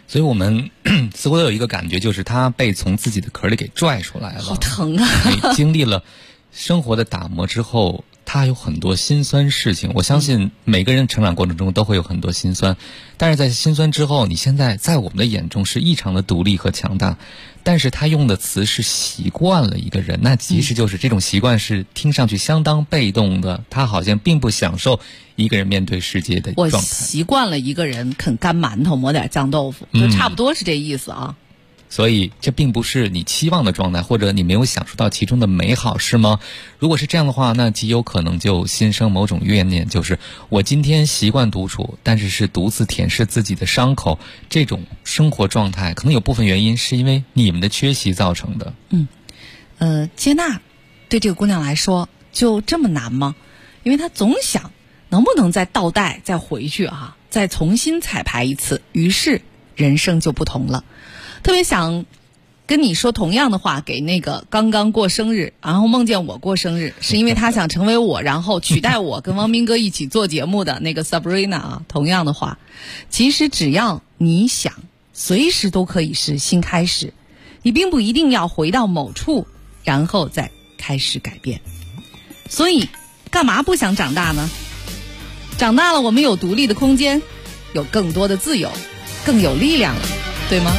L: 所以我们似乎都有一个感觉，就是他被从自己的壳里给拽出来了，
H: 好疼啊！
L: 经历了生活的打磨之后，他有很多辛酸事情。我相信每个人成长过程中都会有很多辛酸，但是在辛酸之后，你现在在我们的眼中是异常的独立和强大。但是他用的词是习惯了一个人，那其实就是这种习惯是听上去相当被动的，他好像并不享受一个人面对世界的状态。
H: 我习惯了一个人啃干馒头抹点酱豆腐，就差不多是这意思啊。
L: 所以这并不是你期望的状态，或者你没有享受到其中的美好，是吗？如果是这样的话，那极有可能就心生某种怨念，就是我今天习惯独处，但是独自舔舐自己的伤口，这种生活状态可能有部分原因是因为你们的缺席造成的。
H: 接纳对这个姑娘来说就这么难吗？因为她总想能不能再倒带再回去啊，再重新彩排一次，于是人生就不同了。特别想跟你说同样的话给那个刚刚过生日然后梦见我过生日，是因为他想成为我然后取代我跟汪斌哥一起做节目的那个 Sabrina 啊，同样的话，其实只要你想，随时都可以是新开始，你并不一定要回到某处然后再开始改变。所以干嘛不想长大呢？长大了我们有独立的空间，有更多的自由，更有力量了，对吗？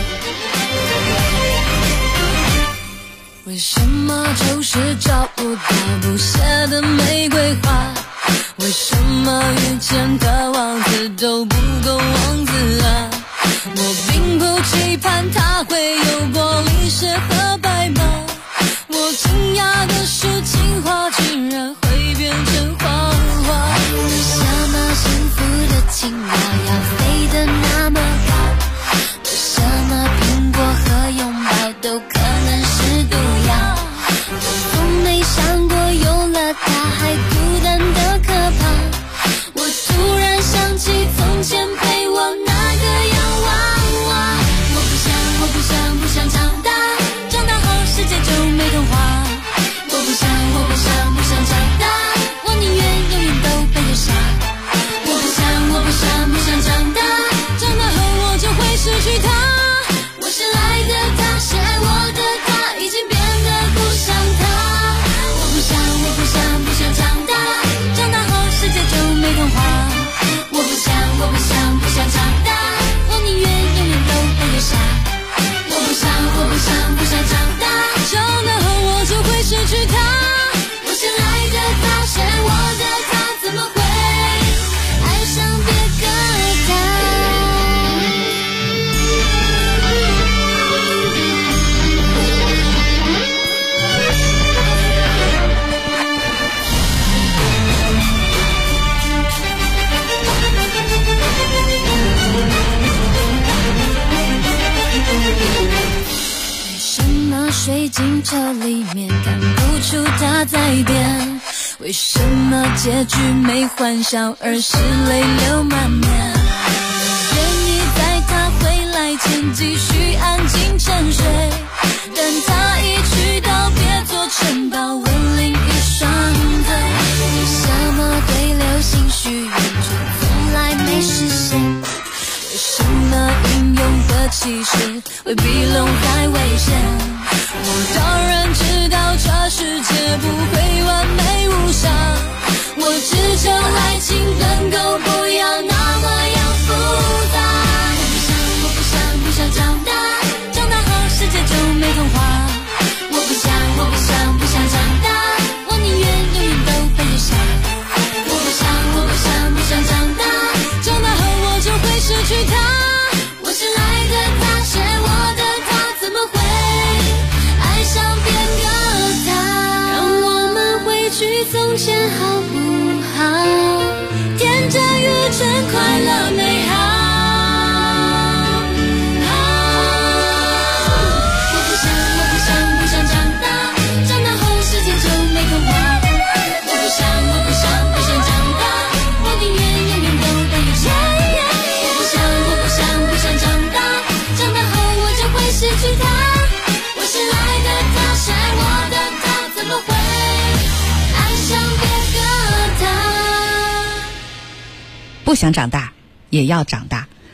A: 为什么就是找不到不谢的玫瑰花？为什么遇见的王子都不够王子啊？我并不期盼他会有玻璃鞋和白马，我惊讶的是情话竟然会变成谎话。为什么幸福的青蛙要飞得那么高？为什么苹果和拥抱都可能是毒药？我从没想过有了它还孤单的可怕。我突然想起从前陪我那个洋娃娃。不想长大，长大后世界就没童话。我不想长大，我宁愿永远都被人杀。我不想长大，长大后我就会失去他。我深爱的他，深爱我的他，已经变得不像他。我不想长大，长大后世界就没童话。我不想长大，我宁愿永远都被人杀。我不想长大，长大后我就会失去他。我深爱的他，深爱我的他，怎么会爱上别个他？水晶车里面看不出他在变，为什么结局没欢笑而是泪流满面？愿意在他回来前继续安静沉睡，但他一去到别座城堡吻另一双腿。为什么对流星许愿却从来没实现？为什么英勇的骑士会比龙还危险？我当然知道这世界不会完美无伤，我只求爱情能够不要那么样复杂。我不想长大，长大后世界就没童话。我不想长大，我宁愿永远都被人杀。我不想长大，长大后我就会失去他。我深爱的他，深爱我的他，怎么会爱上别个他？让我们回去从前好不好？天真愚蠢，快乐美好。我不想长大，长大后世界就没童话。我不想长大，我宁愿永远都被人杀。我不想长大，长大后我就会失去他。我深爱的他，深爱我的他，怎么会爱上别个他？
H: 不想长大也要长大，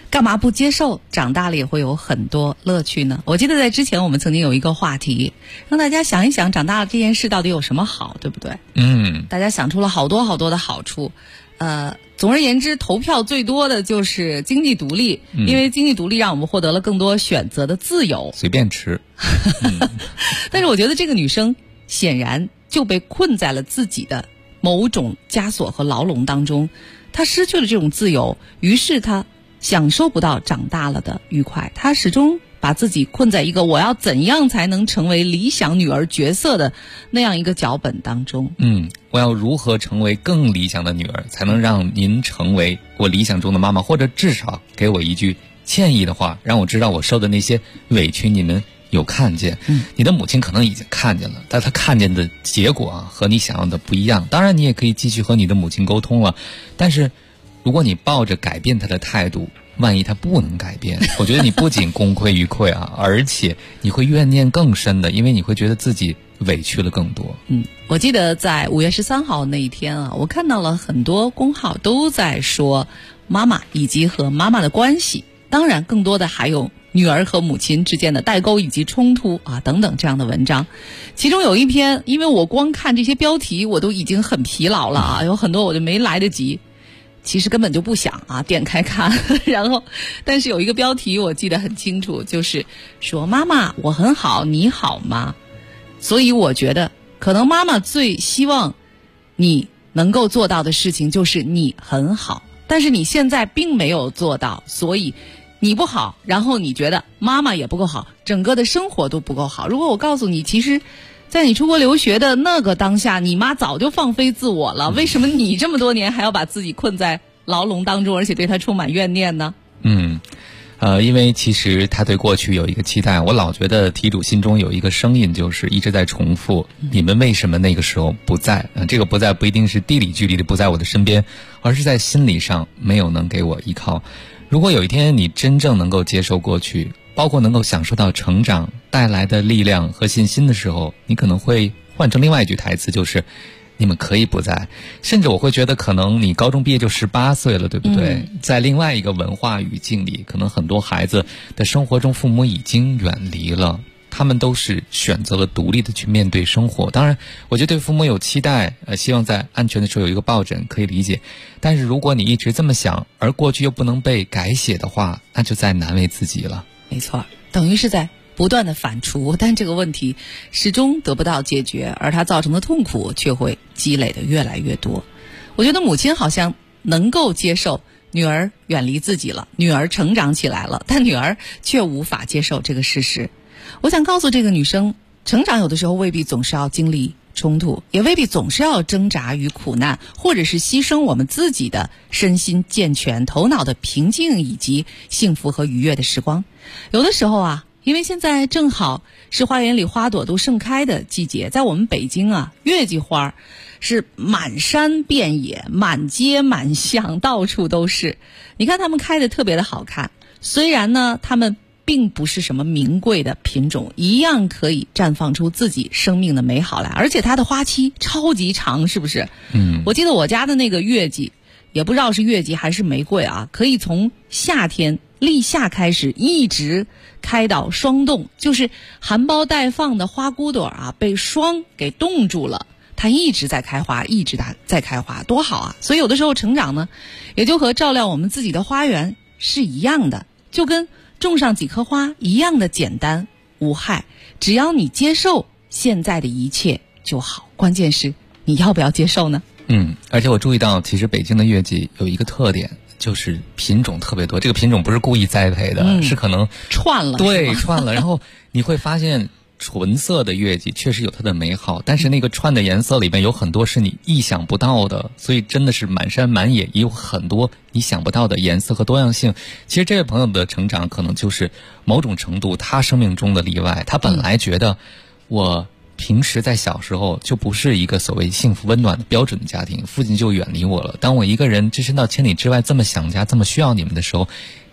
H: 干嘛不接受？长大了也会有很多乐趣呢。我记得在之前我们曾经有一个话题，让大家想一想，长大了这件事到底有什么好，对不对？大家想出了好多好多的好处。总而言之，投票最多的就是经济独立，因为经济独立让我们获得了更多选择的自由，
L: 随便吃。
H: 但是我觉得这个女生显然就被困在了自己的某种枷锁和牢笼当中，她失去了这种自由，于是她享受不到长大了的愉快，她始终把自己困在一个我要怎样才能成为理想女儿角色的那样一个脚本当中。
L: 我要如何成为更理想的女儿，才能让您成为我理想中的妈妈，或者至少给我一句歉意的话，让我知道我受的那些委屈你们有看见。你的母亲可能已经看见了，但她看见的结果和你想要的不一样。当然你也可以继续和你的母亲沟通了，但是如果你抱着改变她的态度，万一她不能改变，我觉得你不仅功亏一篑而且你会怨念更深的，因为你会觉得自己委屈了更多。
H: 我记得在5月13号那一天我看到了很多公号都在说妈妈以及和妈妈的关系，当然更多的还有女儿和母亲之间的代沟以及冲突等等这样的文章。其中有一篇，因为我光看这些标题我都已经很疲劳了有很多我就没来得及，其实根本就不想点开看然后但是有一个标题我记得很清楚，就是说妈妈我很好，你好吗？所以我觉得可能妈妈最希望你能够做到的事情就是你很好，但是你现在并没有做到，所以你不好，然后你觉得妈妈也不够好，整个的生活都不够好。如果我告诉你，其实在你出国留学的那个当下，你妈早就放飞自我了，为什么你这么多年还要把自己困在牢笼当中，而且对她充满怨念呢？
L: 因为其实他对过去有一个期待，我老觉得题主心中有一个声音，就是一直在重复你们为什么那个时候不在。这个不在不一定是地理距离的不在我的身边，而是在心理上没有能给我依靠。如果有一天你真正能够接受过去，包括能够享受到成长带来的力量和信心的时候，你可能会换成另外一句台词，就是你们可以不在。甚至我会觉得可能你高中毕业就18岁了，对不对？在另外一个文化语境里，可能很多孩子的生活中父母已经远离了，他们都是选择了独立的去面对生活。当然我觉得对父母有期待，希望在安全的时候有一个抱枕，可以理解。但是如果你一直这么想，而过去又不能被改写的话，那就再难为自己了。
H: 没错，等于是在不断的反刍，但这个问题始终得不到解决，而它造成的痛苦却会积累的越来越多。我觉得母亲好像能够接受女儿远离自己了，女儿成长起来了，但女儿却无法接受这个事实。我想告诉这个女生，成长有的时候未必总是要经历冲突，也未必总是要挣扎于苦难，或者是牺牲我们自己的身心健全、头脑的平静以及幸福和愉悦的时光。有的时候因为现在正好是花园里花朵都盛开的季节，在我们北京月季花是满山遍野，满街满巷，到处都是。你看它们开得特别的好看，虽然呢它们并不是什么名贵的品种，一样可以绽放出自己生命的美好来，而且它的花期超级长，是不是？我记得我家的那个月季，也不知道是月季还是玫瑰可以从夏天立夏开始一直开到霜冻，就是含苞待放的花骨朵被霜给冻住了，它一直在开花，一直在开花，多好所以有的时候成长呢，也就和照料我们自己的花园是一样的，就跟种上几棵花一样的简单无害，只要你接受现在的一切就好，关键是你要不要接受呢？
L: 而且我注意到其实北京的月季有一个特点，就是品种特别多。这个品种不是故意栽培的，是可能
H: 串了，
L: 对，串了。然后你会发现纯色的月季确实有它的美好，但是那个串的颜色里面有很多是你意想不到的，所以真的是满山满野也有很多你想不到的颜色和多样性。其实这位朋友的成长可能就是某种程度他生命中的例外，他本来觉得我平时在小时候就不是一个所谓幸福温暖的标准的家庭，父亲就远离我了。当我一个人置身到千里之外，这么想家，这么需要你们的时候，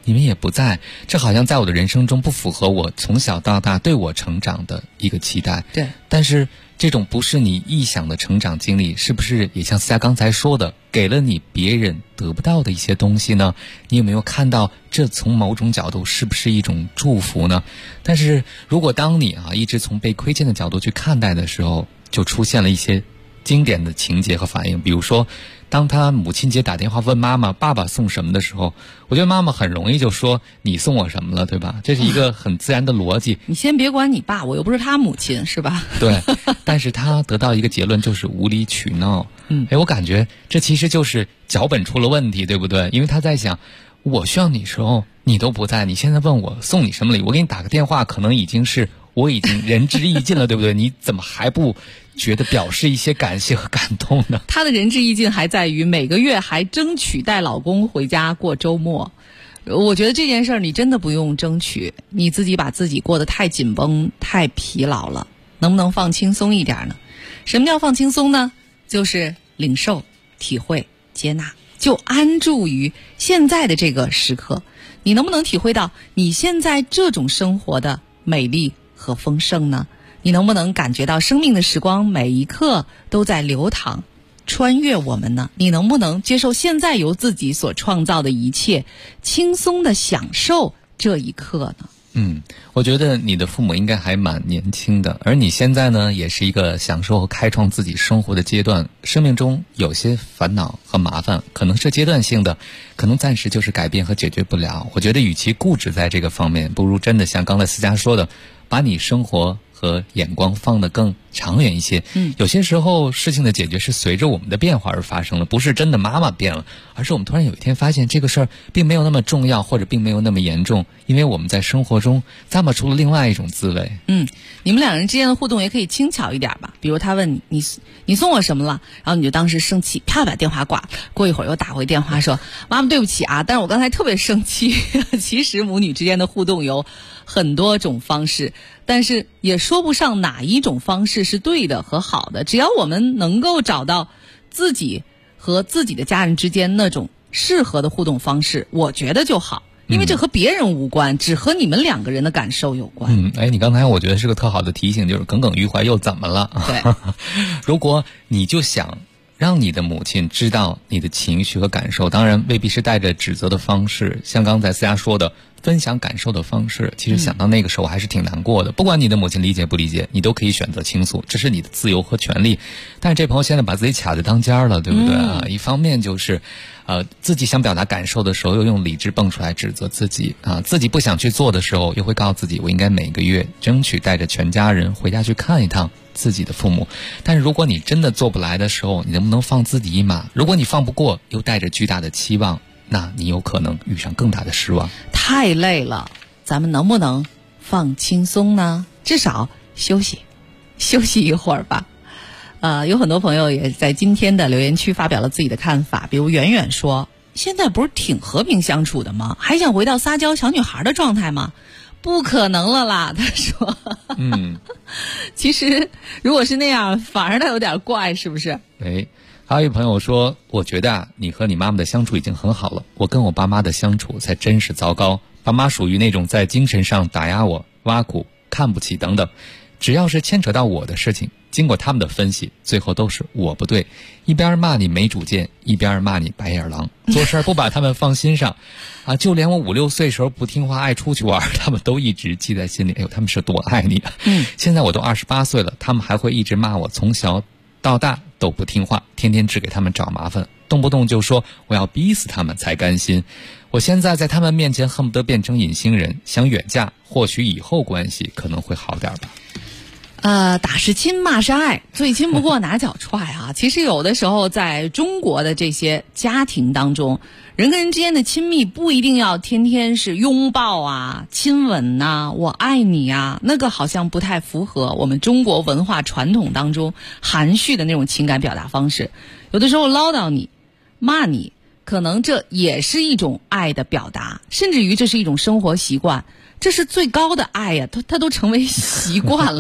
L: 你们也不在，这好像在我的人生中不符合我从小到大对我成长的一个期待。
H: 对，
L: 但是这种不是你臆想的成长经历，是不是也像思佳刚才说的，给了你别人得不到的一些东西呢？你有没有看到这从某种角度是不是一种祝福呢？但是如果当你一直从被亏欠的角度去看待的时候，就出现了一些经典的情节和反应。比如说当他母亲节打电话问妈妈爸爸送什么的时候，我觉得妈妈很容易就说你送我什么了，对吧？这是一个很自然的逻辑。
H: 你先别管你爸，我又不是他母亲，是吧？
L: 对，但是他得到一个结论，就是无理取闹。我感觉这其实就是脚本出了问题，对不对？因为他在想，我需要你时候你都不在，你现在问我送你什么礼，我给你打个电话，可能已经是我已经仁至义尽了，对不对？你怎么还不觉得表示一些感谢和感动呢？
H: 她的仁至义尽还在于每个月还争取带老公回家过周末。我觉得这件事儿你真的不用争取，你自己把自己过得太紧绷太疲劳了，能不能放轻松一点呢？什么叫放轻松呢？就是领受体会接纳，就安住于现在的这个时刻。你能不能体会到你现在这种生活的美丽和丰盛呢？你能不能感觉到生命的时光每一刻都在流淌穿越我们呢？你能不能接受现在由自己所创造的一切，轻松地享受这一刻呢？
L: 我觉得你的父母应该还蛮年轻的，而你现在呢也是一个享受和开创自己生活的阶段。生命中有些烦恼和麻烦可能是阶段性的，可能暂时就是改变和解决不了。我觉得与其固执在这个方面，不如真的像刚才思佳说的，把你生活和眼光放得更长远一些。有些时候事情的解决是随着我们的变化而发生了，不是真的妈妈变了，而是我们突然有一天发现这个事儿并没有那么重要，或者并没有那么严重，因为我们在生活中咂摸出了另外一种滋味。
H: 你们两人之间的互动也可以轻巧一点吧，比如他问你送我什么了，然后你就当时生气，啪把电话挂了，过一会儿又打回电话说妈妈对不起啊，但是我刚才特别生气。其实母女之间的互动有很多种方式，但是也说不上哪一种方式是对的和好的，只要我们能够找到自己和自己的家人之间那种适合的互动方式，我觉得就好。因为这和别人无关，只和你们两个人的感受有关。
L: 你刚才我觉得是个特好的提醒，就是耿耿于怀又怎么了？
H: 对，
L: 如果你就想让你的母亲知道你的情绪和感受，当然未必是带着指责的方式，像刚才思佳说的分享感受的方式，其实想到那个时候还是挺难过的。不管你的母亲理解不理解，你都可以选择倾诉，这是你的自由和权利。但是这朋友现在把自己卡在当间了，对不对一方面就是自己想表达感受的时候又用理智蹦出来指责自己自己不想去做的时候又会告诉自己我应该每个月争取带着全家人回家去看一趟自己的父母。但是如果你真的做不来的时候，你能不能放自己一马？如果你放不过又带着巨大的期望，那你有可能遇上更大的失望。
H: 太累了，咱们能不能放轻松呢？至少休息一会儿吧。有很多朋友也在今天的留言区发表了自己的看法，比如远远说，现在不是挺和平相处的吗？还想回到撒娇小女孩的状态吗？不可能了啦，他说。其实如果是那样反而他有点怪，是不是？
L: 还有一朋友说，我觉得你和你妈妈的相处已经很好了，我跟我爸妈的相处才真是糟糕。爸妈属于那种在精神上打压我、挖苦、看不起等等，只要是牵扯到我的事情，经过他们的分析，最后都是我不对，一边骂你没主见，一边骂你白眼狼，做事不把他们放心上就连我5、6岁时候不听话爱出去玩，他们都一直记在心里。他们是多爱你现在我都28岁了，他们还会一直骂我从小到大都不听话，天天只给他们找麻烦，动不动就说我要逼死他们才甘心。我现在在他们面前恨不得变成隐形人，想远嫁，或许以后关系可能会好点吧。
H: 打是亲，骂是爱，最亲不过拿脚踹其实有的时候在中国的这些家庭当中，人跟人之间的亲密不一定要天天是拥抱亲吻我爱你那个好像不太符合我们中国文化传统当中含蓄的那种情感表达方式。有的时候唠叨你、骂你，可能这也是一种爱的表达，甚至于这是一种生活习惯，这是最高的爱它都成为习惯了。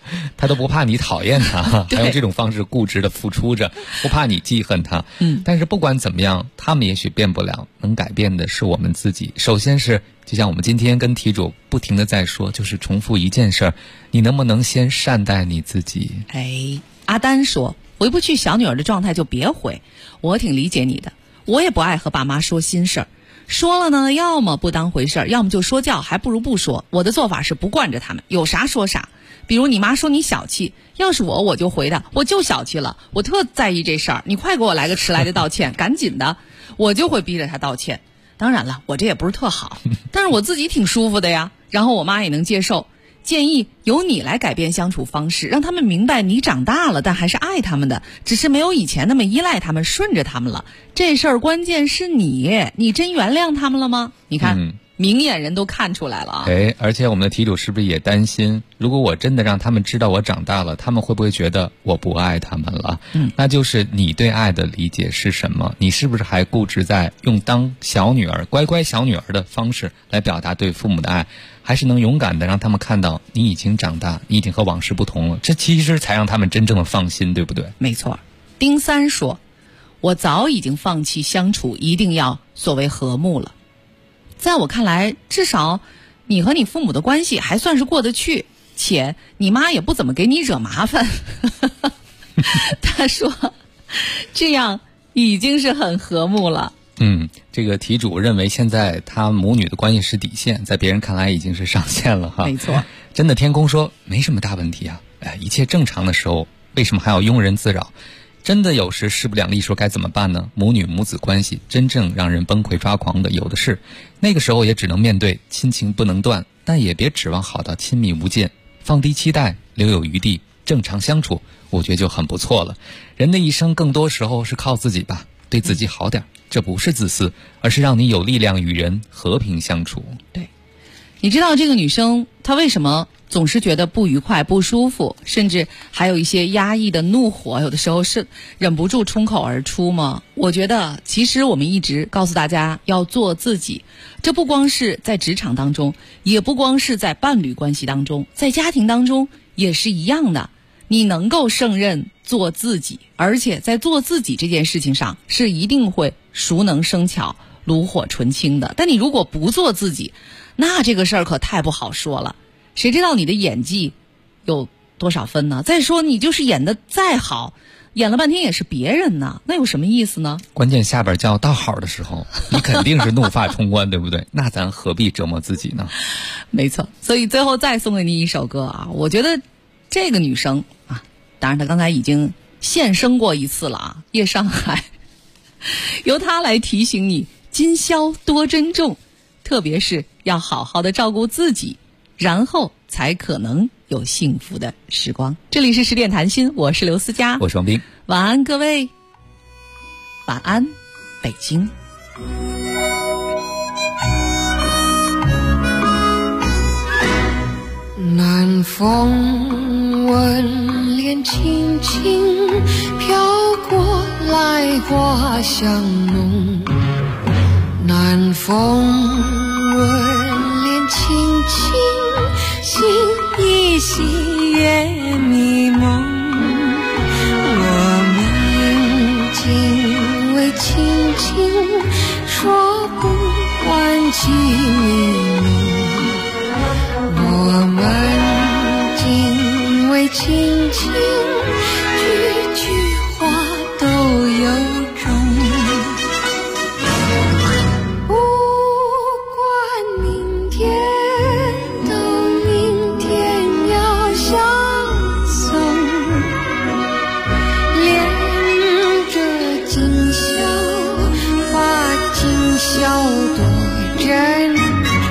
L: 他都不怕你讨厌他，还用这种方式固执的付出着，不怕你记恨他。但是不管怎么样，他们也许变不了，能改变的是我们自己。首先是就像我们今天跟题主不停的在说，就是重复一件事儿，你能不能先善待你自己？
H: 阿丹说，回不去小女儿的状态就别回，我挺理解你的，我也不爱和爸妈说心事儿，说了呢，要么不当回事儿，要么就说教，还不如不说。我的做法是不惯着他们，有啥说啥。比如你妈说你小气，要是我就回她，我就小气了，我特在意这事儿，你快给我来个迟来的道歉，赶紧的，我就会逼着她道歉。当然了，我这也不是特好，但是我自己挺舒服的呀，然后我妈也能接受。建议由你来改变相处方式，让他们明白你长大了，但还是爱他们的，只是没有以前那么依赖他们，顺着他们了。这事儿关键是你真原谅他们了吗？你看，明眼人都看出来了啊。
L: 而且我们的题主是不是也担心，如果我真的让他们知道我长大了，他们会不会觉得我不爱他们了？那就是你对爱的理解是什么？你是不是还固执在用当小女儿、乖乖小女儿的方式来表达对父母的爱？还是能勇敢的让他们看到你已经长大，你已经和往事不同了，这其实才让他们真正的放心，对不对？
H: 没错。丁三说，我早已经放弃相处一定要所谓和睦了。在我看来，至少你和你父母的关系还算是过得去，且你妈也不怎么给你惹麻烦。他说这样已经是很和睦了。
L: 这个题主认为现在他母女的关系是底线，在别人看来已经是上限了哈。
H: 没错。
L: 真的天空说没什么大问题啊，一切正常的时候为什么还要庸人自扰？真的有时势不两立说该怎么办呢？母女母子关系真正让人崩溃抓狂的有的是，那个时候也只能面对，亲情不能断，但也别指望好到亲密无间，放低期待，留有余地，正常相处，我觉得就很不错了。人的一生更多时候是靠自己吧，对自己好点，这不是自私，而是让你有力量与人和平相处。
H: 对，你知道这个女生她为什么总是觉得不愉快、不舒服，甚至还有一些压抑的怒火，有的时候是忍不住冲口而出吗？我觉得其实我们一直告诉大家要做自己，这不光是在职场当中，也不光是在伴侣关系当中，在家庭当中也是一样的。你能够胜任做自己，而且在做自己这件事情上是一定会熟能生巧、炉火纯青的。但你如果不做自己，那这个事儿可太不好说了。谁知道你的演技有多少分呢？再说你就是演得再好，演了半天也是别人呢，那有什么意思呢？
L: 关键下边叫到好的时候，你肯定是怒发冲冠，对不对？那咱何必折磨自己呢？
H: 没错。所以最后再送给你一首歌啊，我觉得这个女生啊，当然她刚才已经现身过一次了啊，夜上海，由她来提醒你今宵多珍重，特别是要好好的照顾自己，然后才可能有幸福的时光。这里是十点谈心，我是刘思佳，
L: 我是王斌，
H: 晚安各位，晚安北京。
A: 南风吻脸轻轻飘过来，花香浓。南风吻脸轻轻，心依稀月迷蒙。我们仅为轻轻说不完情意浓，我们仅为轻轻句句话都有种。不管明天等明天要相送，恋着今宵把今宵多珍重。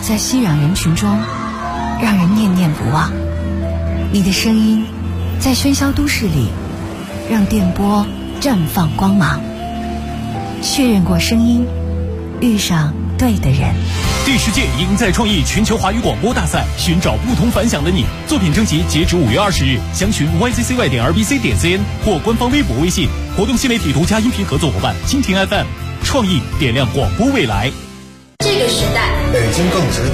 P: 在熙攘人群中让人念念不忘，你的声音在喧嚣都市里让电波绽放光芒。确认过声音，遇上对的人。
Q: 第10届赢在创意全球华语广播大赛，寻找不同凡响的你。作品征集截止5月20日，详询 yccy.rbc.cn 或官方微博微信。活动新媒体独家音频合作伙伴蜻蜓 FM， 创意点亮广播未来。
K: 这个时代，
B: 北京更值得